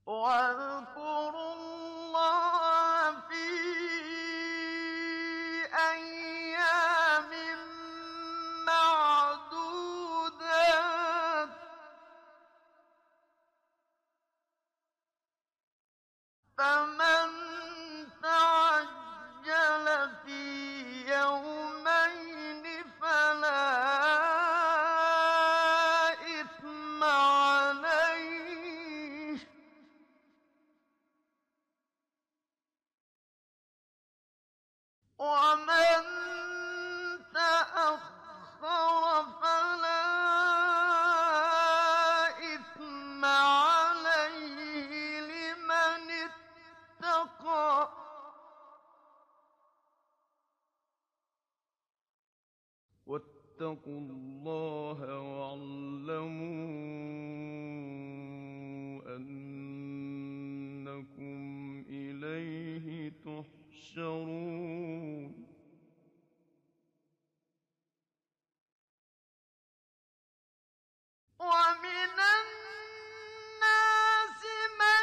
وَاذْكُرُوا اللَّهَ فِي أَيَّامٍ مَّعْدُودَاتٍ ۚ فَمَن تَعَجَّلَ فِي يَوْمَيْنِ فَلَا إِثْمَ عَلَيْهِ ۚ وَمَن تَأَخَّرَ فَلَا إِثْمَ عَلَيْهِ لِمَنِ اتَّقَىٰ ۗ وَاتَّقُوا اللَّهَ وَاعْلَمُوا أَنَّكُمْ إِلَيْهِ تُحْشَرُونَ وَمِنَ النَّاسِ مَن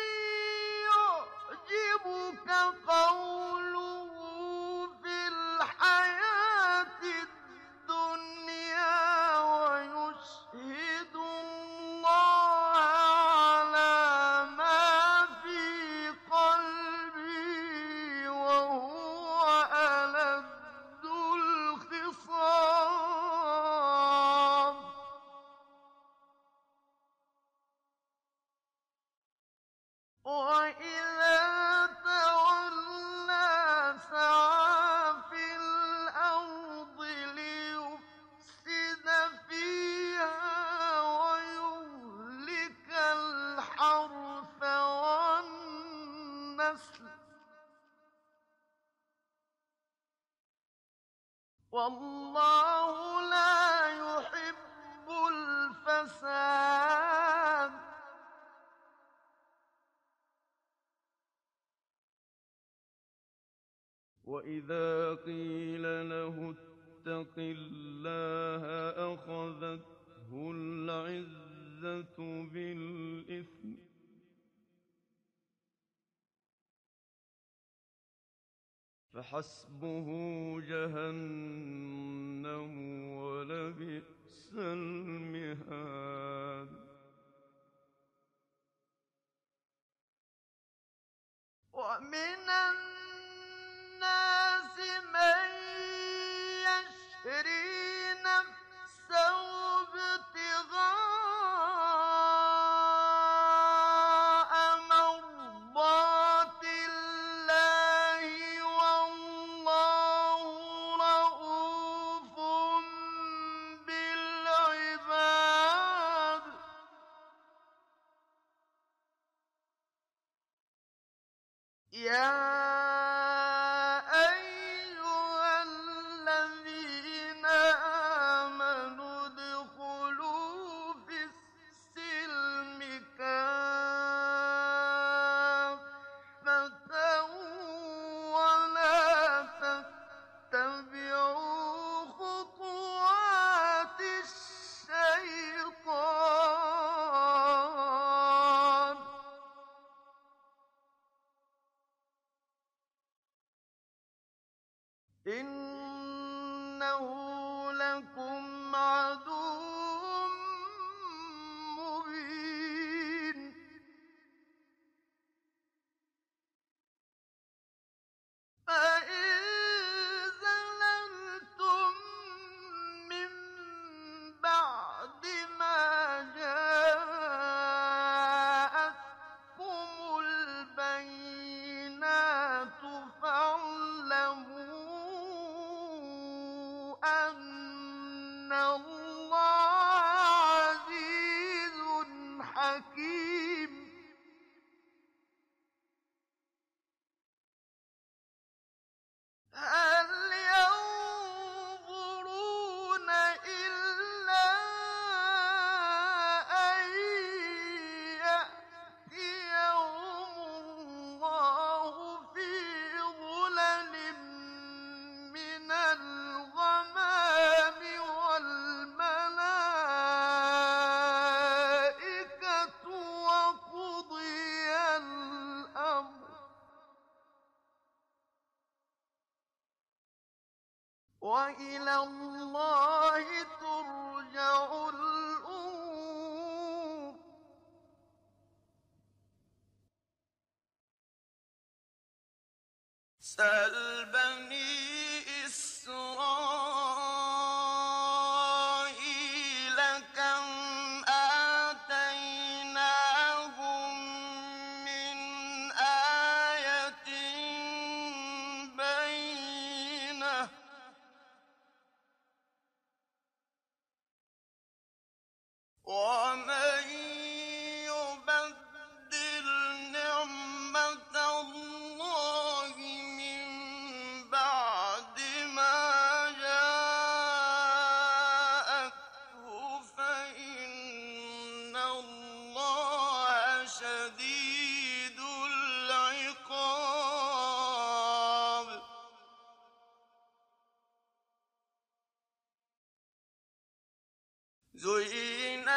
يُعْجِبُكَ قَوْلُهُ فِي الْحَيَاةِ الدُّنْيَا وَيُشْهِدُ اللَّهَ عَلَىٰ مَا فِي قَلْبِهِ وَهُوَ أَلَدُّ الْخِصَامِ وَإِذَا تَوَلَّىٰ سَعَىٰ فِي الْأَرْضِ لِيُفْسِدَ فِيهَا وَيُهْلِكَ الْحَرْثَ وَالنَّسْلَ ۗ وَاللَّهُ لَا يُحِبُّ الْفَسَادَ ۚ وَإِذَا قِيلَ لَهُ اتَّقِ اللَّهَ أَخَذَتْهُ الْعِزَّةُ بِالْإِثْمِ ۚ فَحَسْبُهُ جَهَنَّمُ ۚ وَلَبِئْسَ الْمِهَادُ وَمِنَ النَّاسِ مَن يَشْرِي نَفْسَهُ ابْتِغَاءَ مَرْضَاتِ اللَّهِ ۗ وَاللَّهُ رَءُوفٌ بِالْعِبَادِ يَا أَيُّهَا الَّذِينَ آمَنُوا ادْخُلُوا فِي السِّلْمِ كَافَّةً وَلَا تَتَّبِعُوا خُطُوَاتِ الشَّيْطَانِ ۚ إِنَّهُ لَكُمْ عَدُوٌّ مُّبِينٌ فَإِن زَلَلْتُم مِّن بَعْدِ مَا جَاءَتْكُمُ الْبَيِّنَاتُ فَاعْلَمُوا أَنَّ اللَّهَ عَزِيزٌ حَكِيمٌ هَلْ يَنظُرُونَ إِلَّا أَن يَأْتِيَهُمُ اللَّهُ فِي ظُلَلٍ مِّنَ الْغَمَامِ وَالْمَلَائِكَةُ وإلى الله ترجع الأمور. سل بني إسرائيل كم آتيناهم من آية بينة ومن يبدل نعمة الله من بعد ما جاءته فإن الله شديد العقاب. زين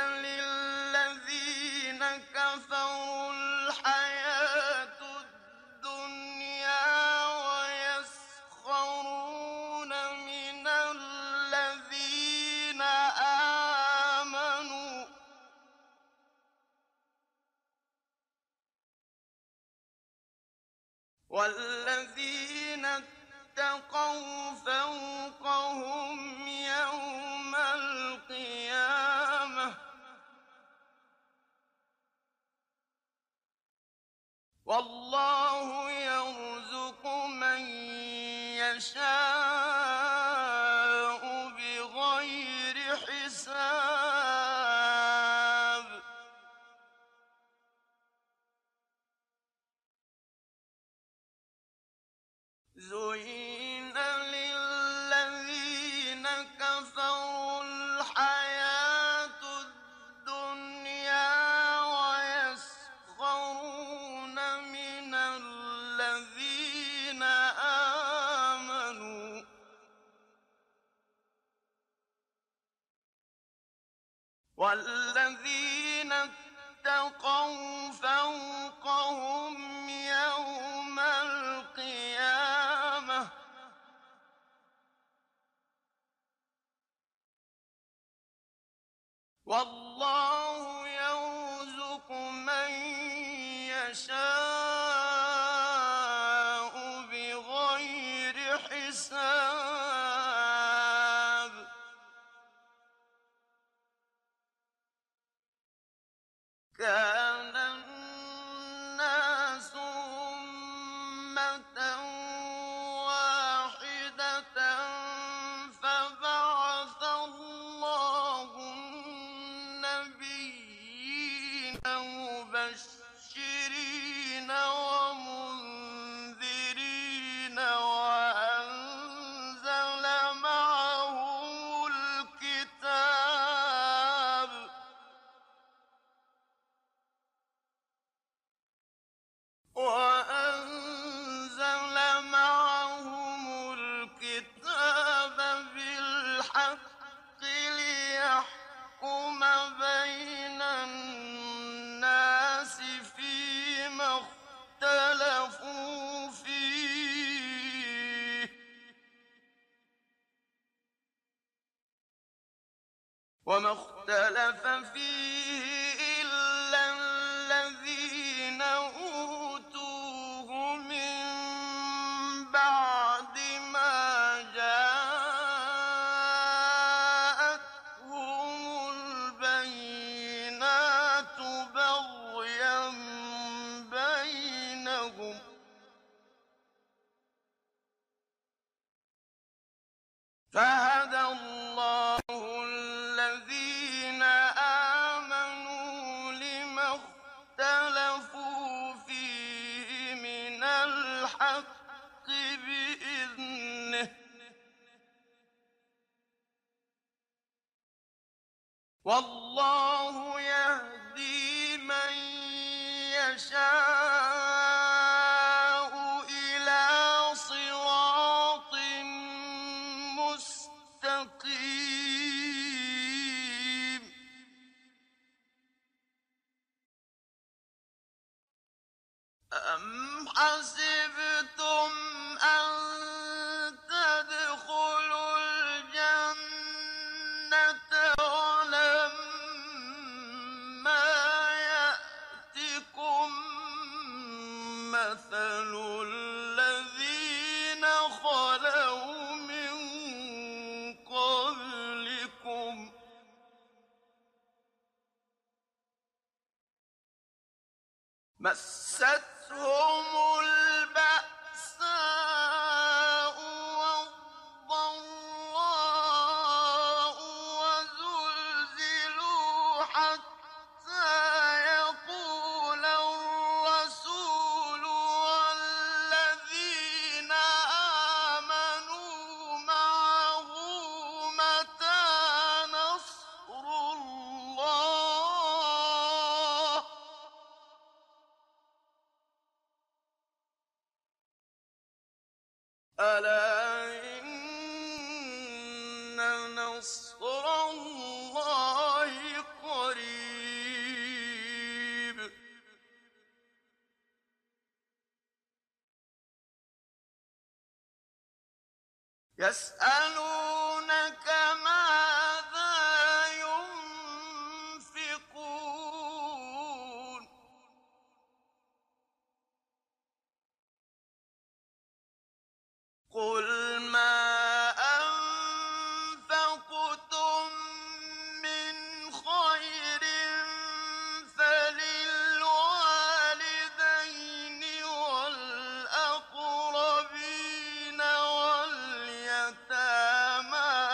للذين كفروا الحياة الدنيا ويسخرون من الذين آمنوا والذين اتقوا فوقهم يوم القيامة والله يرزق من يشاء بغير حساب. زين للذين كفروا الحياة الدنيا ويسخرون من الذين آمنوا والذين اتقوا فوقهم يوم القيامة والله يرزق من يشاء بغير حساب. كان الناس أمة واحدة فبعث الله النبيين مبشرين ومنذرين وأنزل معهم الكتاب بالحق ليحكم بين الناس فيما اختلفوا فيه وما اختلف فيه إلا الذين أوتوه من بعد ما جاءتهم البينات بغيا بينهم فهدى الله الذين آمنوا لما اختلفوا فيه من الحق بإذنه والله يهدي من يشاء إلى صراط مستقيم. أم حسبتم أن تدخلوا مَثَلُ الَّذِينَ خَلَوْا مِن قَبْلِكُم ۖ مَّسَّتْهُمُ الْبَأْسَاءُ وَالضَّرَّاءُ وَزُلْزِلُوا حَتَّىٰ يَقُولَ الرَّسُولُ وَالَّذِينَ آمَنُوا مَعَهُ مَتَىٰ نَصْرُ اللَّهِ ۗ أَلَا إِنَّ نَصْرَ اللَّهِ قَرِيبٌ يَسْأَلُونَكَ مَاذَا يُنفِقُونَ ۖ قُلْ مَا أَنفَقْتُم مِّنْ خَيْرٍ فَلِلْوَالِدَيْنِ وَالْأَقْرَبِينَ وَالْيَتَامَىٰ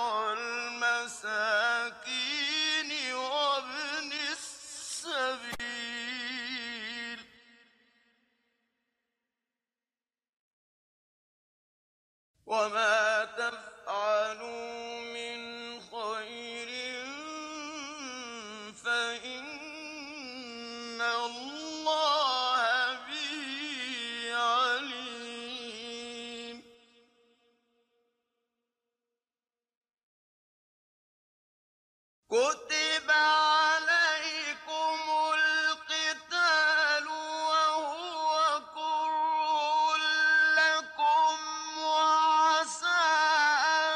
وَالْمَسَاكِينِ وَابْنِ السَّبِيلِ ۗ وَمَا تَفْعَلُوا مِنْ خَيْرٍ فَإِنَّ اللَّهَ بِهِ عَلِيمٌ كُتِبَ عَلَيْكُمُ الْقِتَالُ وَهُوَ كُرْهٌ لَّكُمْ وَعَسَىٰ أَن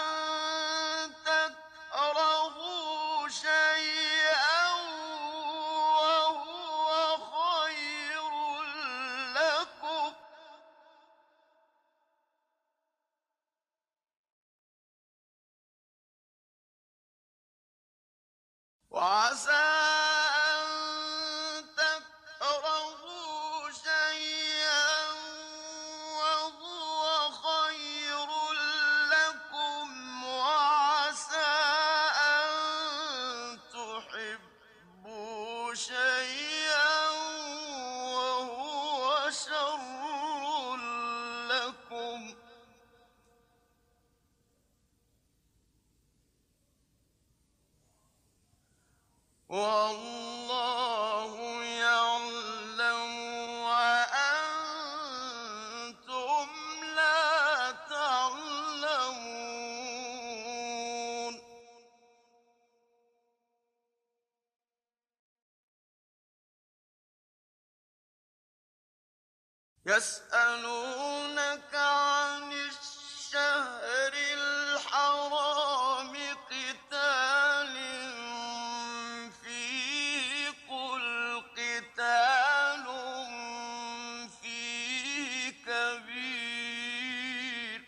تَكْرَهُوا شَيْئًا وَهُوَ خَيْرٌ لَّكُمْ ۖ وَعَسَىٰ أَن تَكْرَهُوا شَيْئًا وَهُوَ خَيْرٌ لَّكُمْ ۖ وَعَسَىٰ أَن تُحِبُّوا شَيْئًا وَهُوَ شَرٌّ لَّكُمْ ۗ وَاللَّهُ يَعْلَمُ وَأَنتُمْ لَا تَعْلَمُونَ يَسْأَلُونَكَ عَنِ الشَّهْرِ الْحَرَامِ قِتَالٍ فِيهِ ۖ قُلْ قِتَالٌ فِيهِ كَبِيرٌ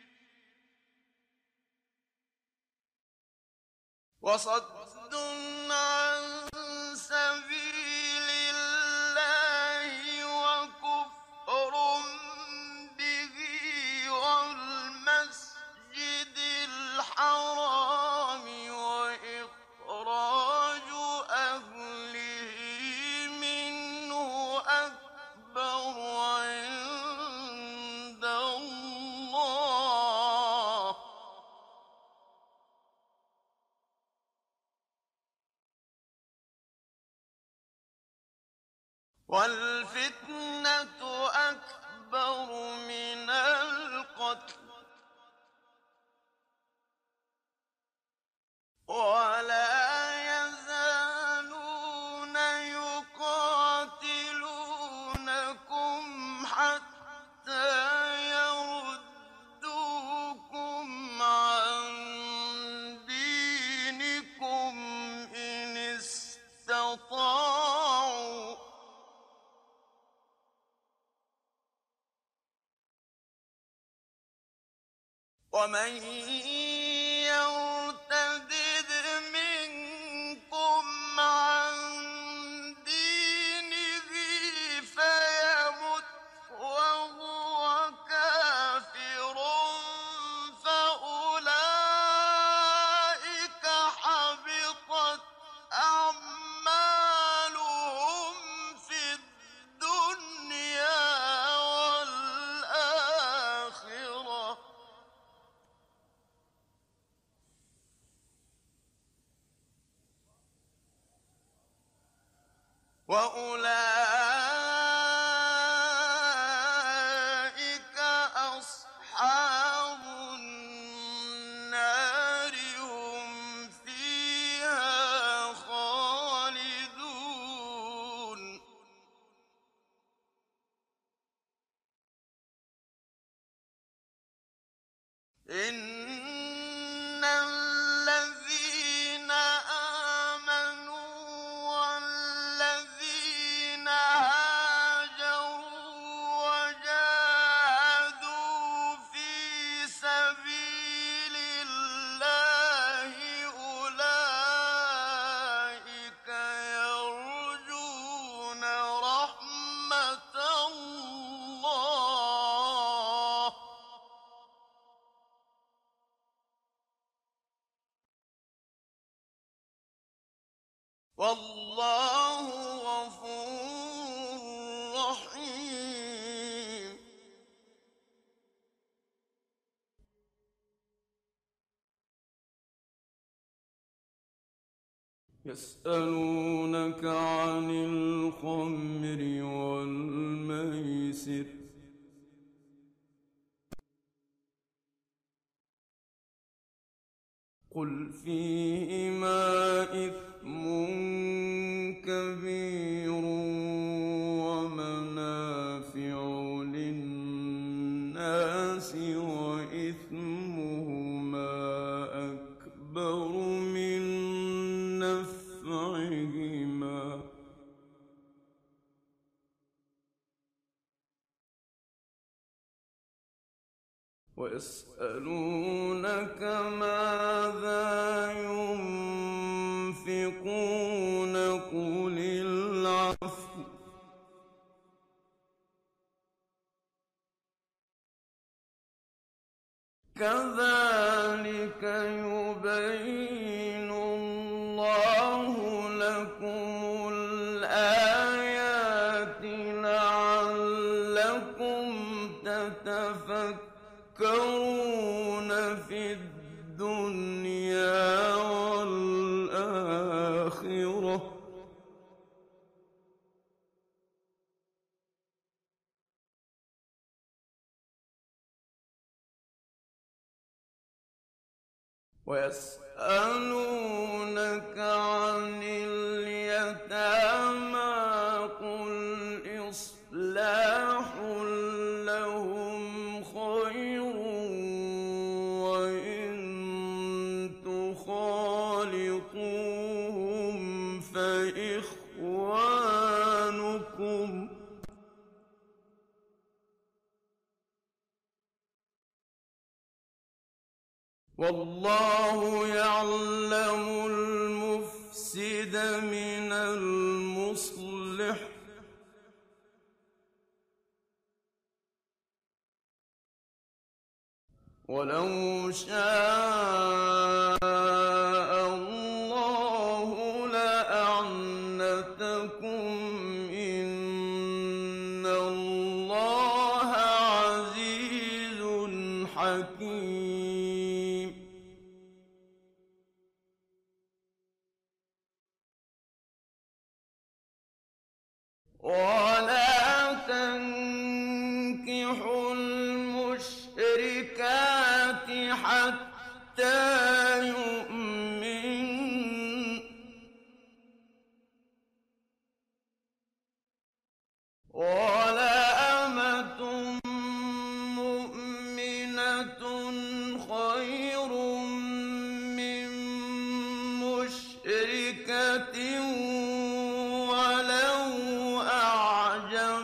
وَصَدٌّ عَن سَبِيلِ اللَّهِ وَكُفْرٌ بِهِ وَالْمَسْجِدِ الْحَرَامِ وَإِخْرَاجُ أَهْلِهِ مِنْهُ أَكْبَرُ عِندَ اللَّهِ ۗ وَالْفِتْنَةُ أَكْبَرُ مِنَ الْقَتْلِ ۗ وَلَا يَزَالُونَ يُقَاتِلُونَكُمْ حَتَّىٰ يَرُدُّوكُمْ عَن دِينِكُمْ إِنِ اسْتَطَاعُوا ۚ ومن يرتدد منكم عن دينه فيمت وهو كافر فأولئك حبطت أعمالهم في الدنيا والآخرة وأولئك أصحاب النار هم فيها خالدون إن الذين آمنوا والذين هاجروا وجاهدوا في سبيل الله أولئك يرجون رحمة الله والله غفور رحيم يسألونك عن الخمر والميسر قل فيهما إثم كبير ومنافع للناس وإثمهما أكبر من نفعهما ويسألونك ماذا ينفقون قل العفو كذلك يبين الله لكم الآيات لعلكم تتفكرون في الدنيا والآخرة ويسألونك عن اليتامى قل إصلاح لهم خير وإن تخالطوهم فإخوانكم والله يعلم المفسد من المصلح ولو شاء الله لأعنتكم إن الله عزيز حكيم ولا تنكحوا المشركات حتى يؤمن ولأمة مؤمنة خير من مشركة ولو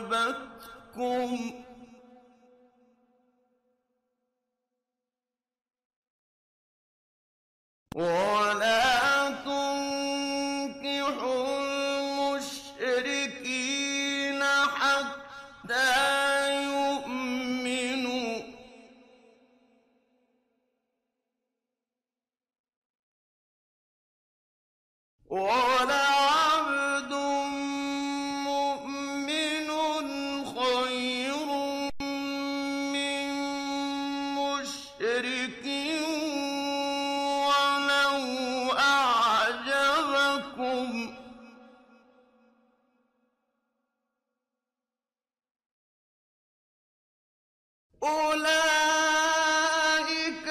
أعجبتكم ولا تنكحوا المشركين حتى يؤمنوا ولعبد مؤمن خير من مشرك ولو أعجبكم أولئك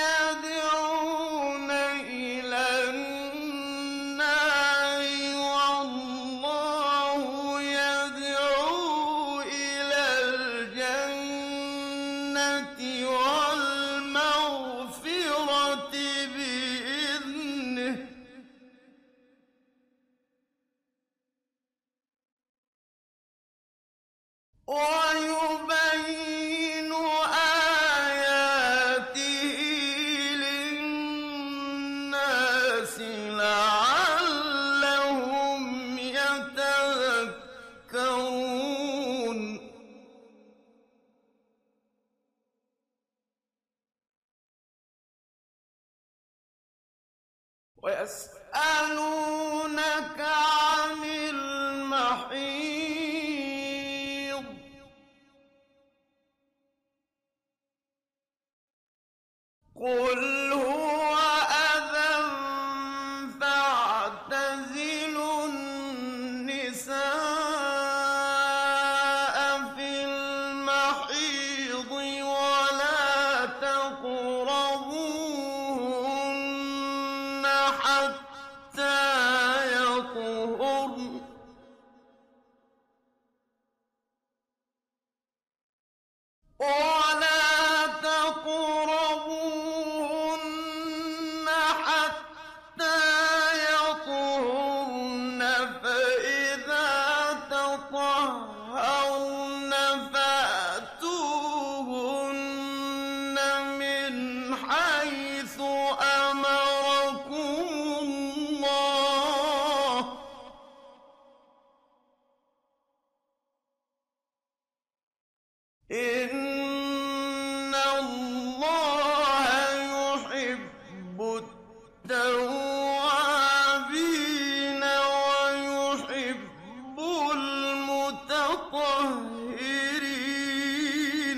يدعون إلى النار والله يدعو إلى الجنة والمغفرة بإذنه ويبين آياته للناس لعلهم يتذكرون ويسألونك عن المحيض قل هو أذى فاعتزلوا النساء في المحيض ولا تقربوهن حتى يطهرن ولا تقربوهن حتى يطهرن فإذا تطهرن فأتوهن من حيث أمركم الله إن الله يحب التوابين ويحب المتطهرين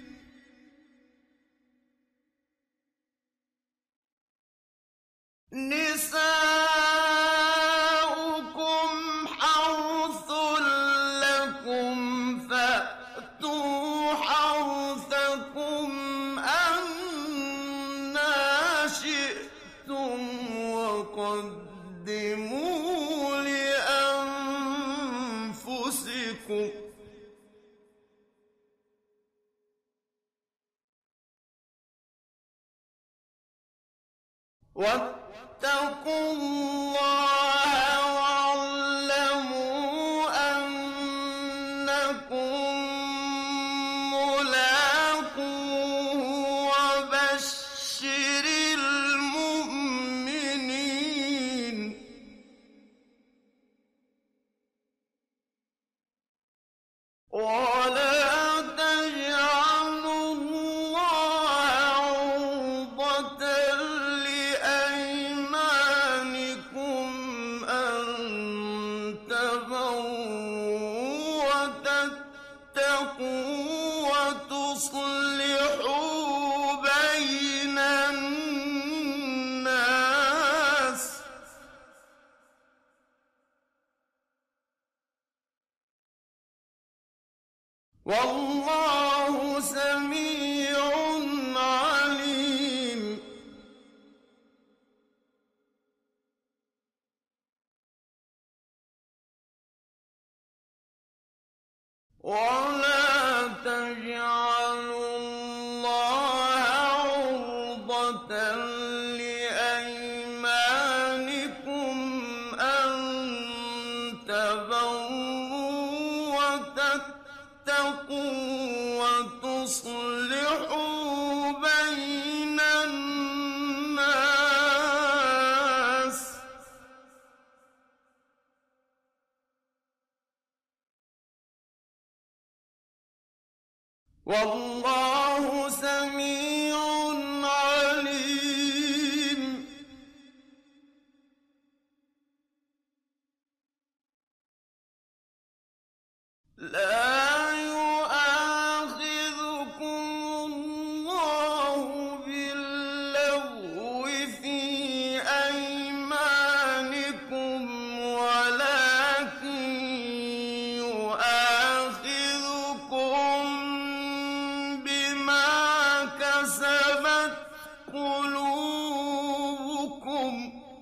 نساؤكم حرث لكم فأتوا حرثكم أنى شئتم وقدموا لأنفسكم واتقوا الله واعلموا أنكم ملاقوه وبشر المؤمنين ولا تجعلوا الله عرضة لأيمانكم أن تبروا وتتقوا وتصلحوا بين الناس والله سميع عليم ولا تجعلوا الله عرضة لأيمانكم أن تبروا وتتقوا وتصلحوا بين الناس والله سميع عليم. لا يؤاخذكم الله باللغو في أيمانكم ولكن يؤاخذكم بما كسبت قلوبكم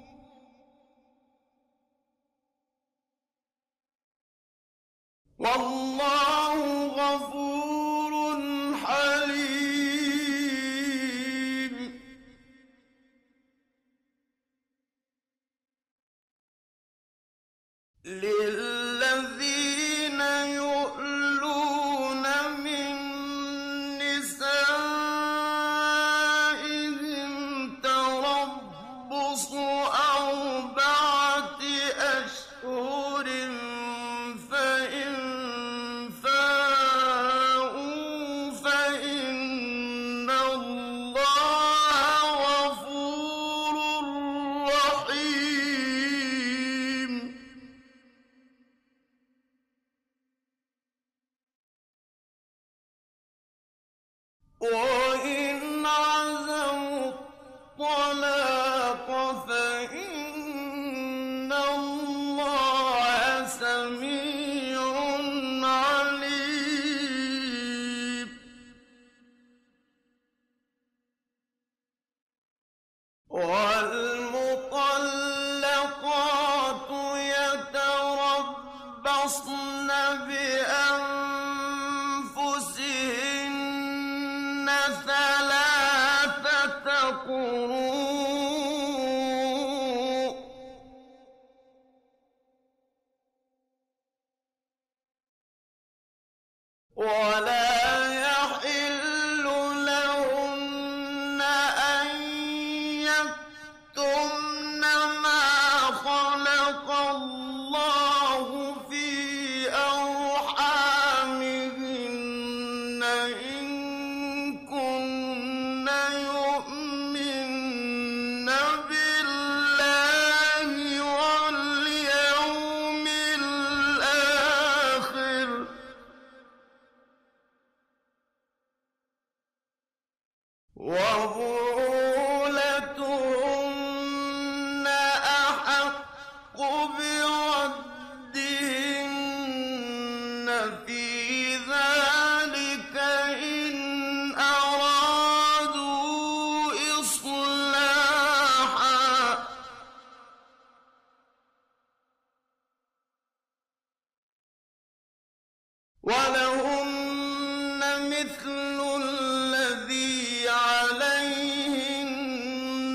والله غفور حليم. للذين يؤلون من نسائهم تربص 4 أشهر فإن فاءوا فإن الله غفور رحيم. وإن عزموا الطلاق فإن الله سميع عليم. والمطلقات يتربصن بأنفسهن 3 قروء ولا يحل لهن أن يكتمن ما خلق الله في أرحامهن إن كن يؤمن بالله واليوم الآخر وبعولتهن أحق بردهن في ذلك إن أرادوا إصلاحا ولهن مثل الذي عليهن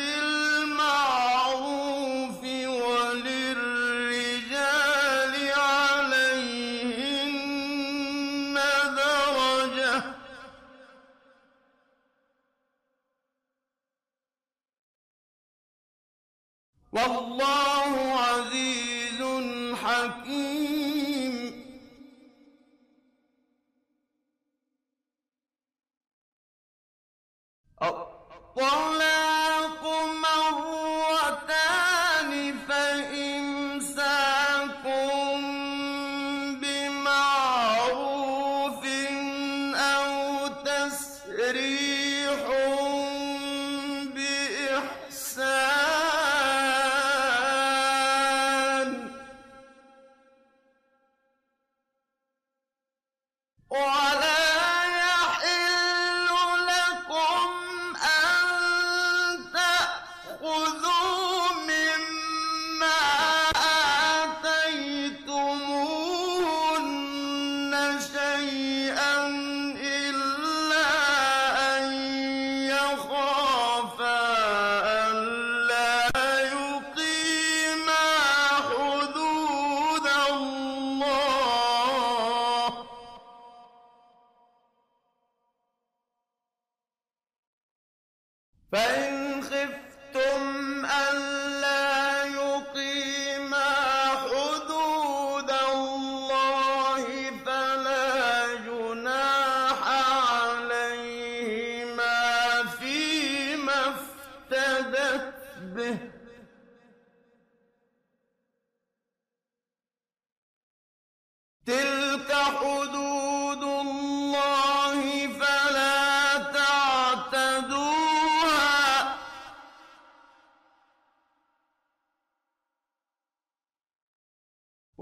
بالمعروف وللرجال عليهن درجة والله عزيز حكيم. الطلاق مرتان فإمساكم بمعروف أو تسريح بإحسان ولا يحل لكم أن تأخذوا مما آتيتموهن شيئا إلا أن يخافا ألا يقيما حدود الله فإن خفتم ألا يقيما حدود الله فلا جناح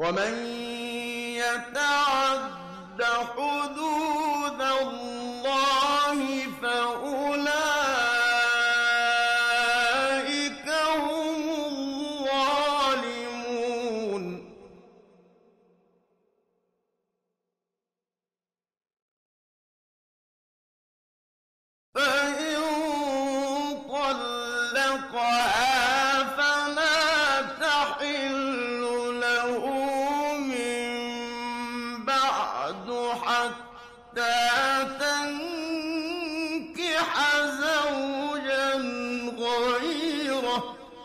ومن يتعد حدود الله فأولئك هم الظالمون فإن طلقها فلا تحل له من بعد حتى تنكح زوجا غيره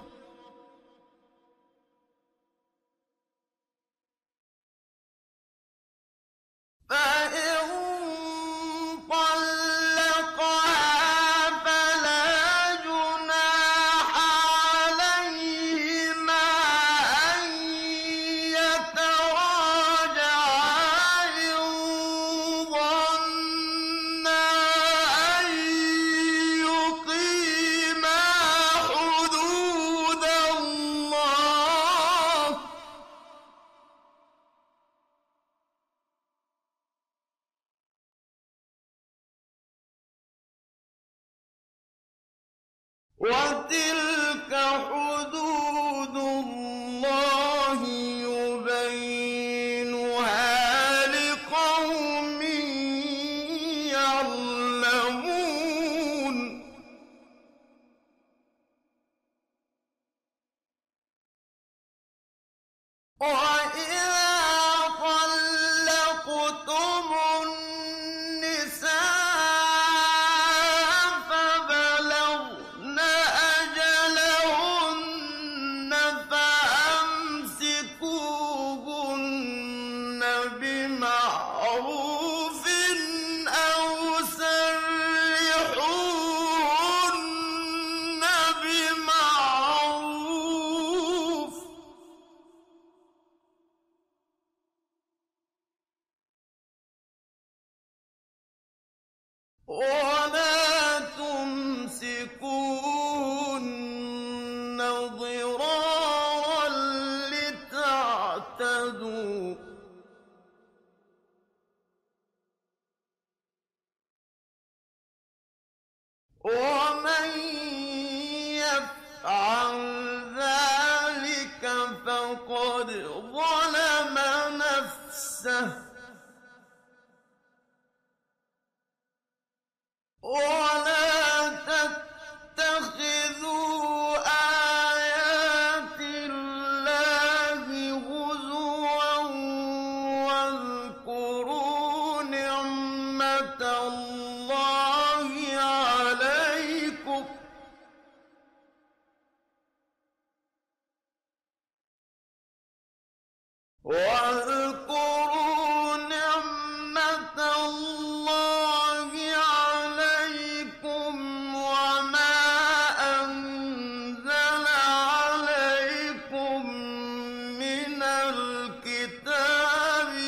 فإن طلقها فلا جناح عليهما أن يتراجعا إن ظنا أن يقيما حدود الله وتلك حدود الله يبينها لقوم يعلمون وإذا طلقتم النساء فبلغن أجلهن فأمسكوهن بمعروف أو سرحوهن بمعروف ولا تمسكوهن ضرارا لتعتدوا ومن يفعل ذلك فقد ظلم نفسه ولا تتخذوا آيات الله هزوا واذكروا نعمة الله عليكم واذكروا نعمة الله عليكم وما أنزل عليكم من الكتاب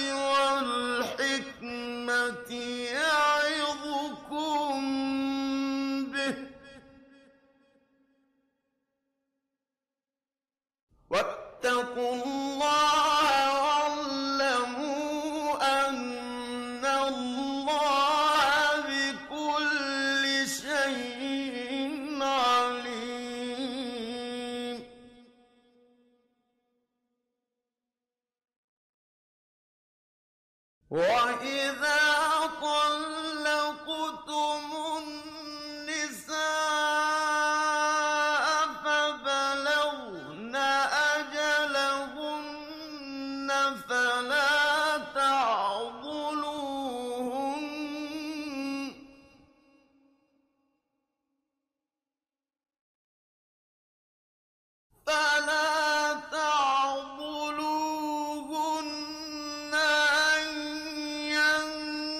والحكمة يعظكم به واتقوا الله واعلموا أن الله بكل شيء عليم وإذا طلقتم النساء فبلغن أجلهن فلا تعضلوهن أن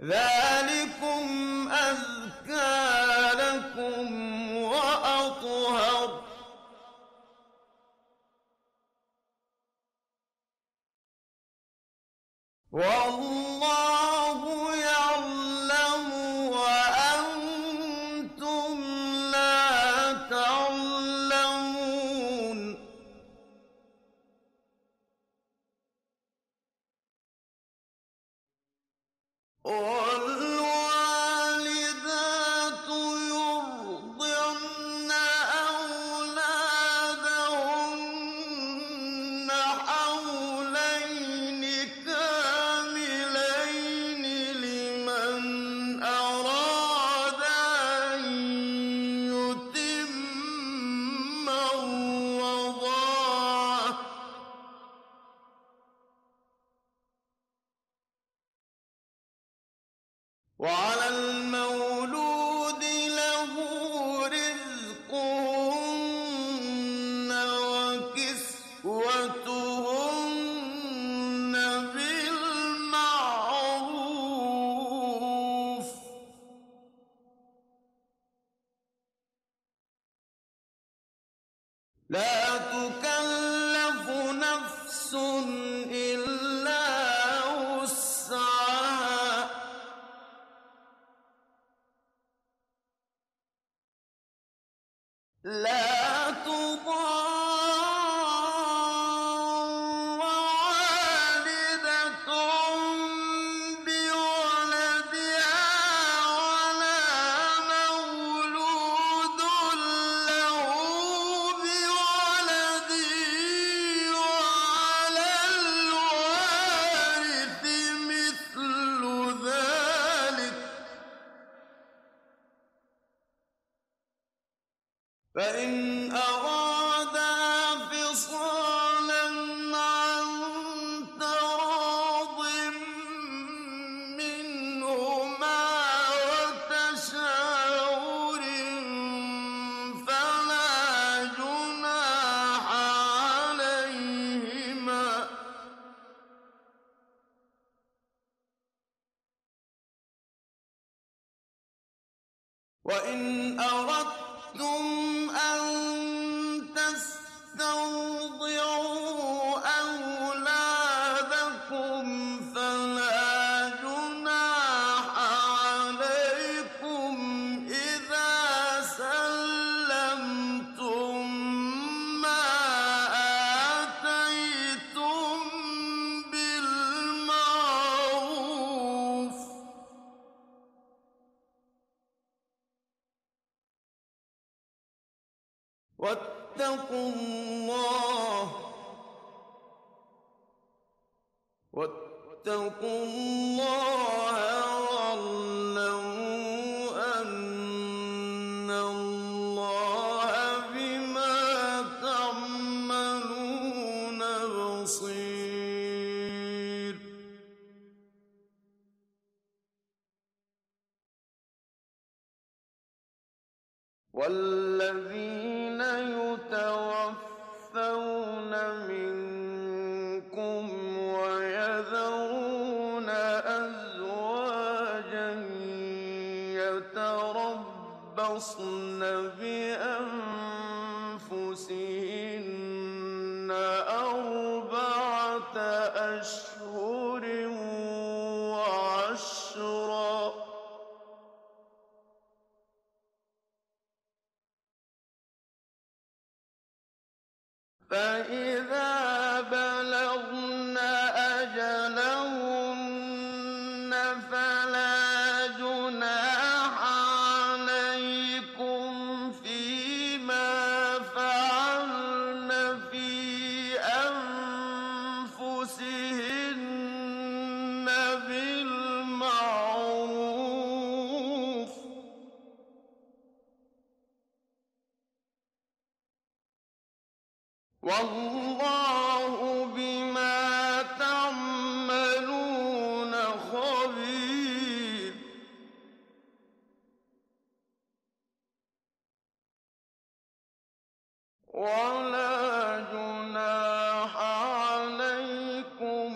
ذلكم أزكى لكم وأطهر والله يعلم وأنتم لا تعلمون والوالدات يرضعن أولادهن حولين كاملين لمن أراد أن يتم الرضاعة وعلى المولود له رزقهن وكسوتهن بالمعروف لا تكلف نفس إلا وسعها لا تضار والدة بولدها ولا مولود له بولده وعلى الوارث مثل ذلك فإن أرادا فصالا عن تراض منهما وتشاور فلا جناح عليهما وإن أردتم أن تسترضعوا أولادكم فلا جناح عليكم إذا سلمتم ما آتيتم بالمعروف واتقوا الله واعلموا أن الله بما تعملون بصير والذين يتوفون منكم ويذرون أزواجا يتربصن بأنفسهن أربعة أشهر وعشرا فإذا بلغن أجلهن فلا جناح عليكم فيما فعلن في أنفسهن بالمعروف والله بما تعملون خبير ولا جناح عليكم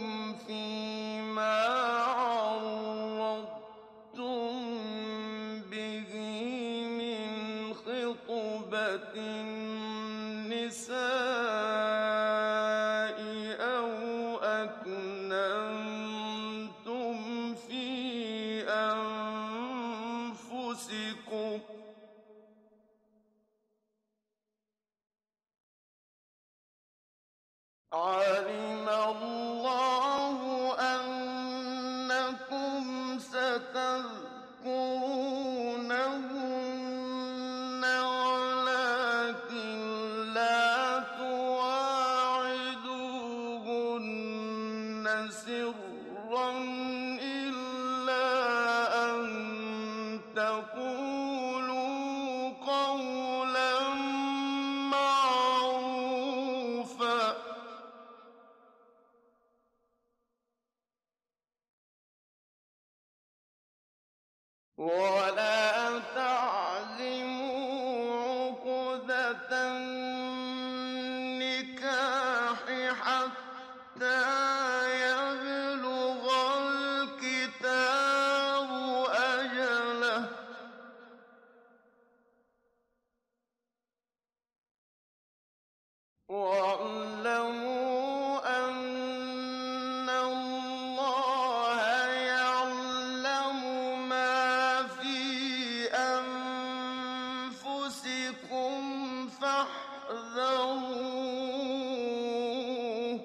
سرا إلا أن تقولوا قولا معروفا ولا تعزموا عقدة النكاح حتى يبلغ الكتاب أجله واعلموا أن الله يعلم ما في أنفسكم فاحذروه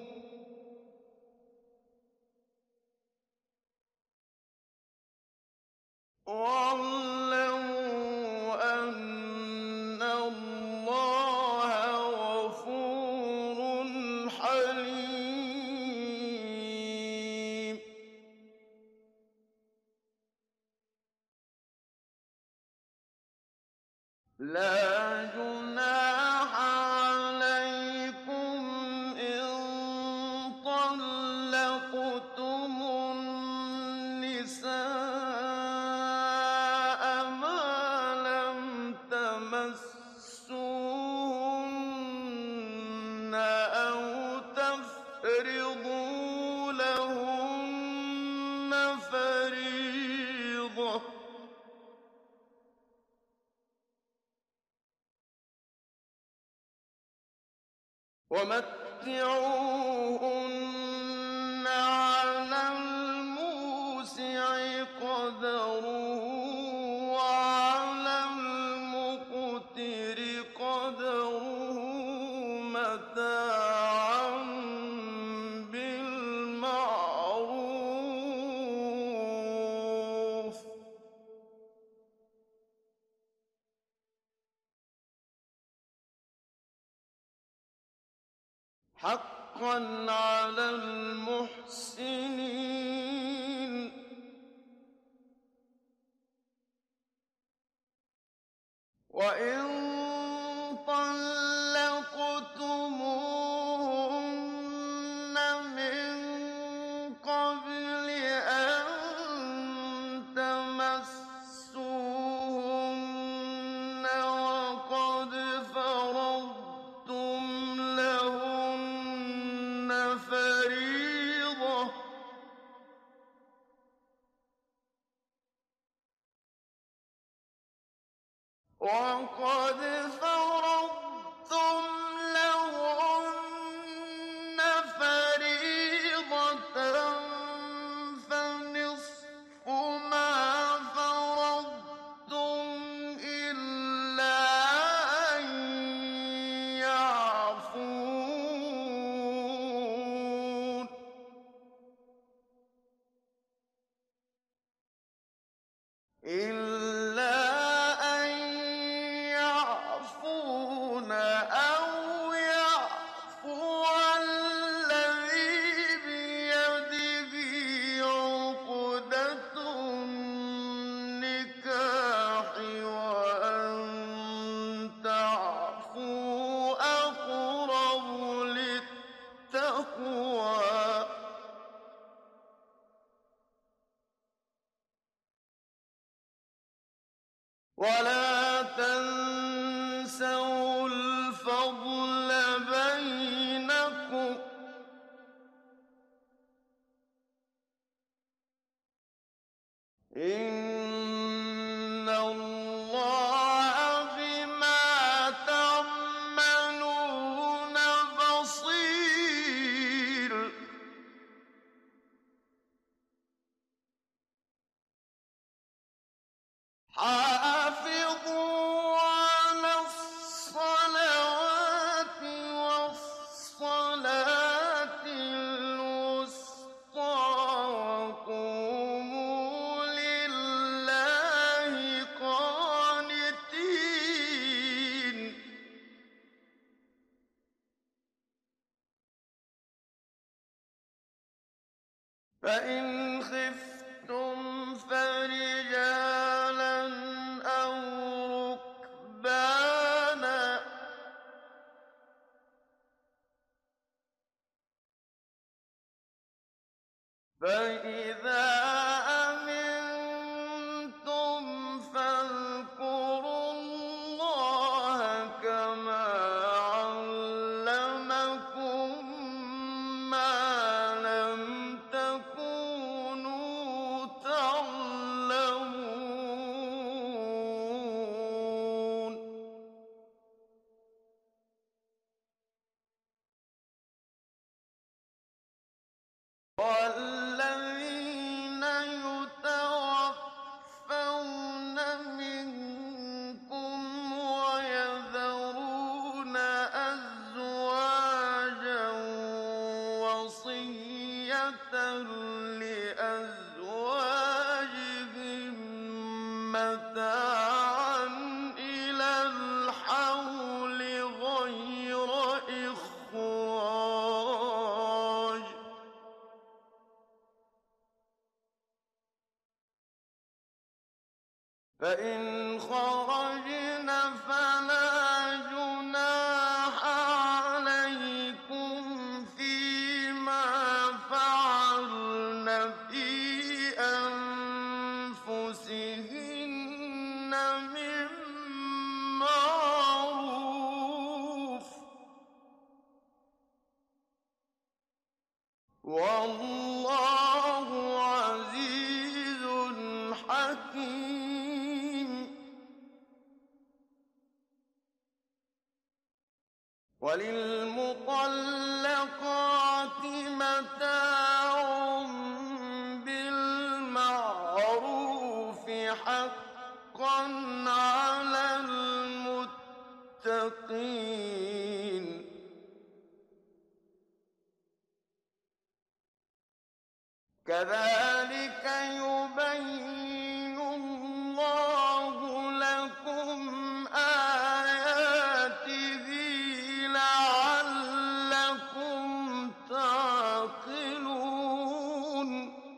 واعلموا أن الله غفور حليم لا جناح عليكم إن طلقتم النساء ما لم تمسوهن أو تفرضوا لهن فريضة ومتعوهن على الموسع قدره وعلى المقتر قدره متاعا بالمعروف حقا على المحسنين وإن طلقتموهن من قبل أن تمسوهن وقد فرضتم لهن فريضة فنصف ما فرضتم إلا أن يعفون أو يعفو الذي بيده عقدة النكاح وأن تعفوا أقرب للتقوى ولا تنسوا الفضل بينكم إن الله بما تعملون بصير حافظوا على الصلوات والصلاة الوسطى وقوموا لله فإن خفتم فرجالا أو ركبانا فإذا أمنتم فاذكروا الله كما علمكم ما لم تكونوا تعلمون والذين يتوفون منكم ويذرون أزواجا وصية لأزواجهم متاعا إلى الحول غير إخراج فإن خرجن فلا جناح عليكم فيما فعلن في أنفسهن من معروف والله عزيز حكيم وللمطلقات متاع بالمعروف حقا على المتقين كذلك يبين الله لكم آياته لعلكم تعقلون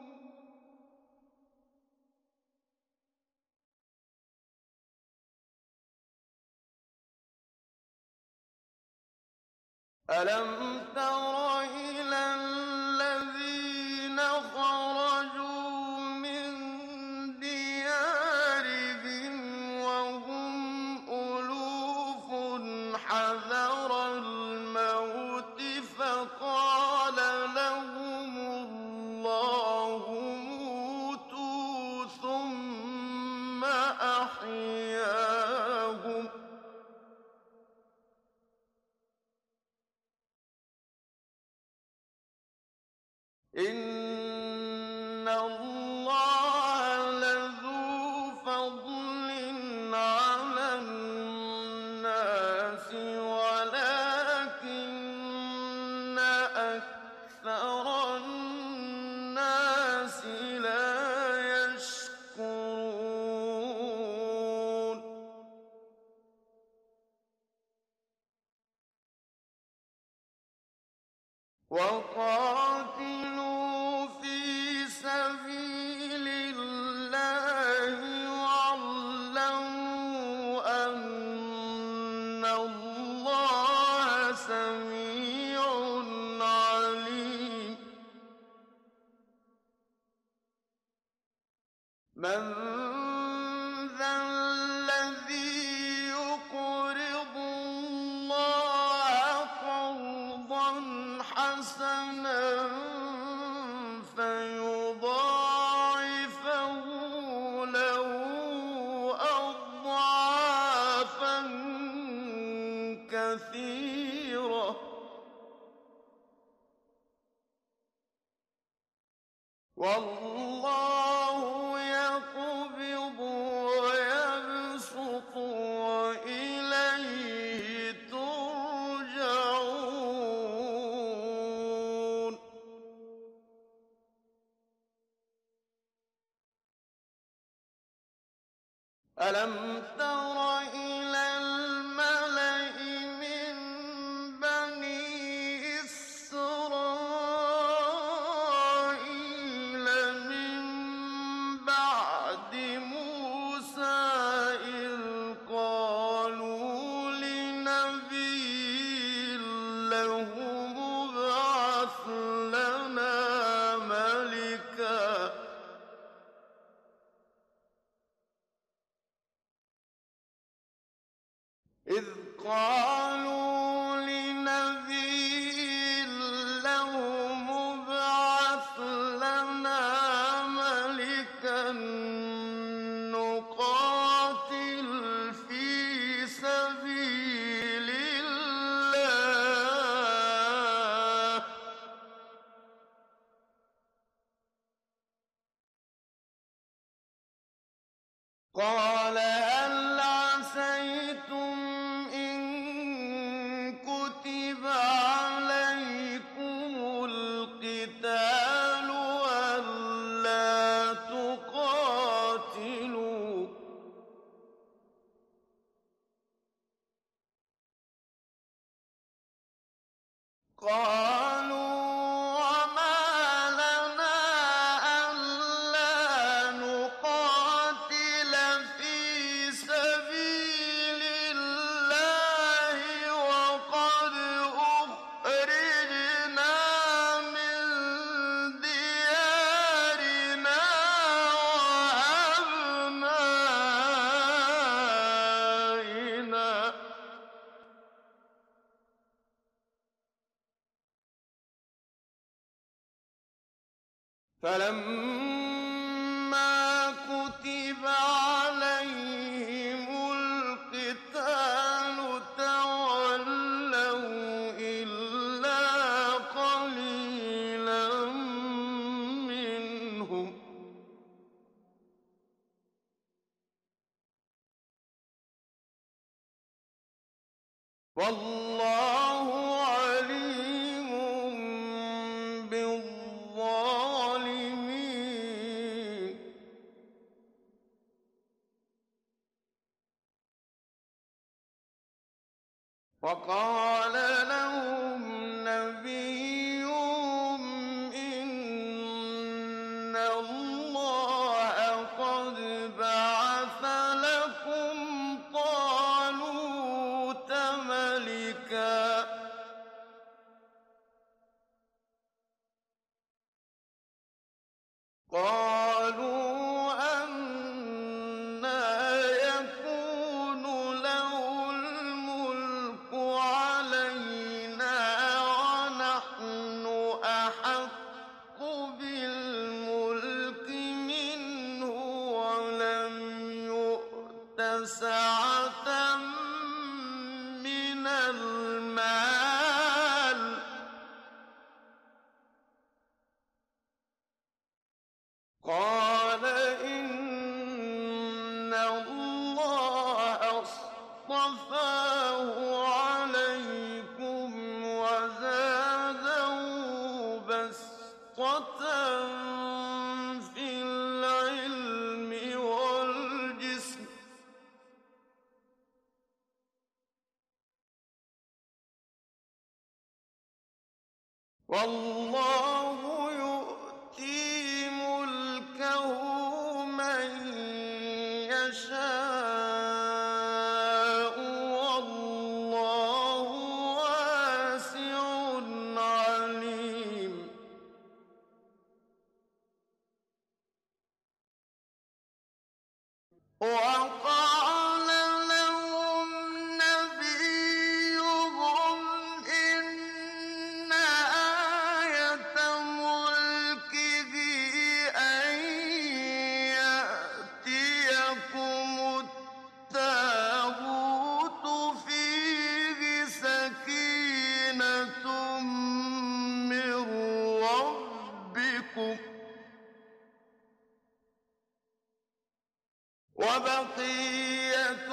ألم تر إلى الذين خرجوا من ديارهم وهم ألوف حذر الموت فقال لهم الله موتوا ثم أحياهم إن الله لذو فضل على الناس ولكن أكثر الناس لا يشكرون وقاتلوا في سبيل الله واعلموا أن الله سميع عليم من ذا الذي يقرض الله قرضا حسنا فيضاعفه له أضعافا كثيرة والله يقبض ويبسط وإليه ترجعون ألم تر إلى الملأ من بني إسرائيل إذ قالوا لنبي لهم ابعث لنا ملكا نقاتل في سبيل الله قال هل عسيتم إن كتب عليكم القتال ألا تقاتلوا قالوا وما لنا ألا نقاتل في سبيل الله وقد أخرجنا من ديارنا وأبنائنا فلما كتب عليهم القتال تولوا إلا قليلا منهم والله عليم بالظالمين وقال لهم نبيهم إن الله قد بعث لكم طالوت ملكا قالوا أنى يكون له الملك علينا ونحن أحق بالملك منه ولم يؤت سعة من المال قال إن الله اصطفاه عليكم وزاده بسطة في العلم والجسم والله يؤتي ملكه من يشاء والله واسع عليم وقال لهم نبيهم إن آية ملكه أن يأتيكم التابوت فيه سكينة من ربكم وبقية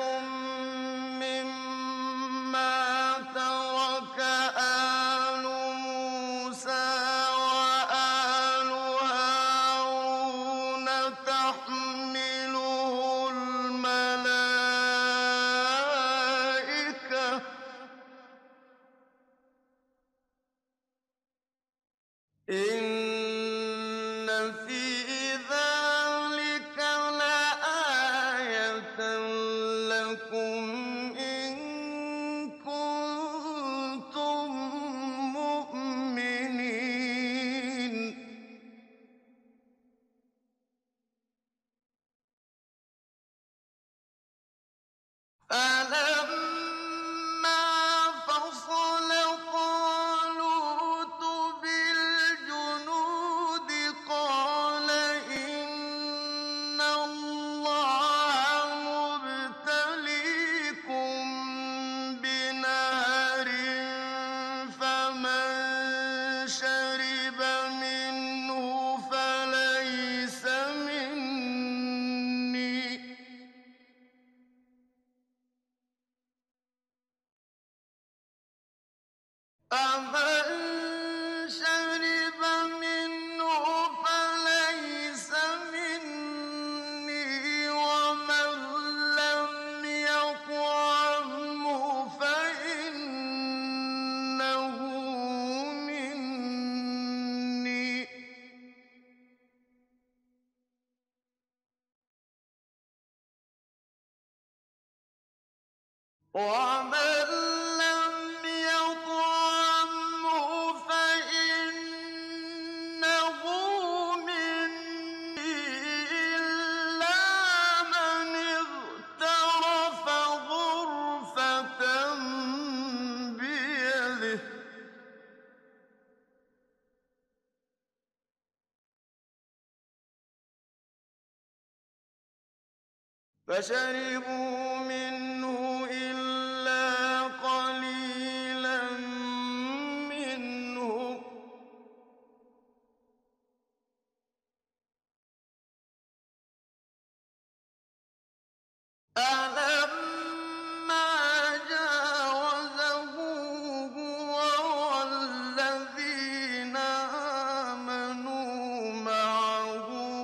مما ترك آل موسى وآل هارون تحمله الملائكة إن في ذلك لآية لكم إن كنتم مؤمنين فلما ومن لم يطعمه فإنه مني إلا من اغترف غرفة بيده فشربوا منه إلا قليلا منهم فلما جاوزه هو والذين آمنوا معه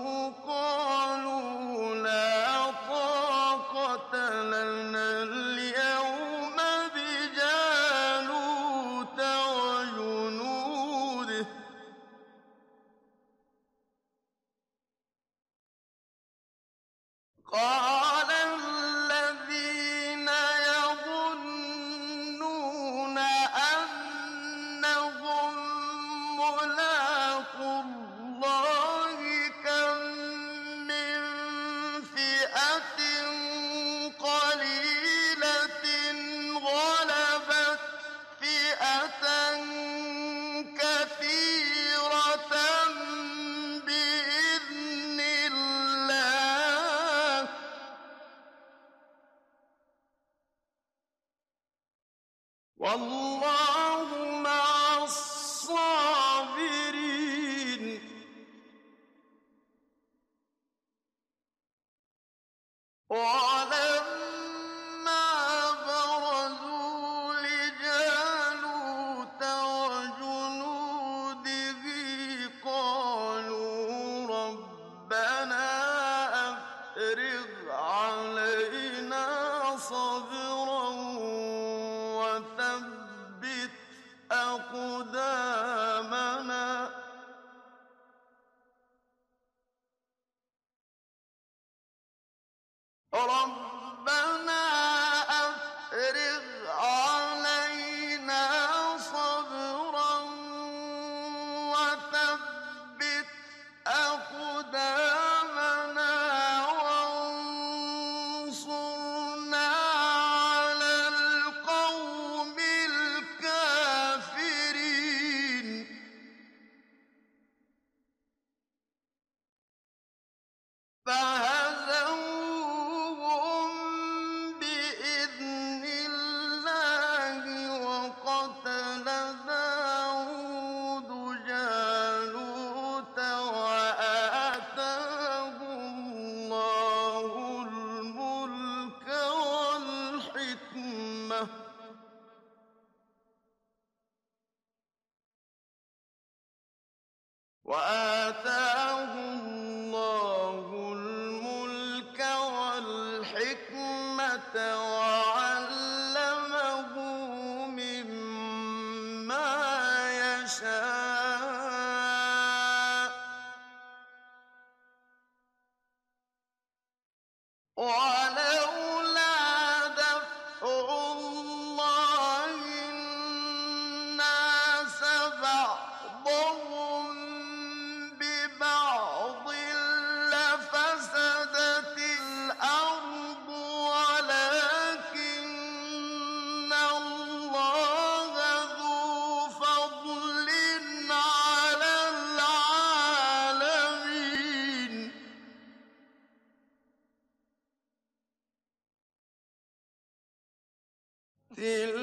قالوا لا طاقة لنا اليوم بجالوت وجنوده قال الذين يظنون أنهم ملاقو الله كم من فئة قليلة غلبت فئة كثيرة بإذن الله والله مع الصابرين ولما برزوا لجالوت وجنوده قالوا ربنا أفرغ علينا صبرا وثبت أقدامنا ربنا أفرغ علينا صبرا وثبت أقدامنا وانصرنا على القوم الكافرين فهزموهم بإذن الله وقتل داود جالوت وآتاه الله الملك والحكمة وعلمه مما يشاء ولولا دفع الله الناس بعضهم ببعض لفسدت الأرض ولكن الله ذو فضل على العالمين تلك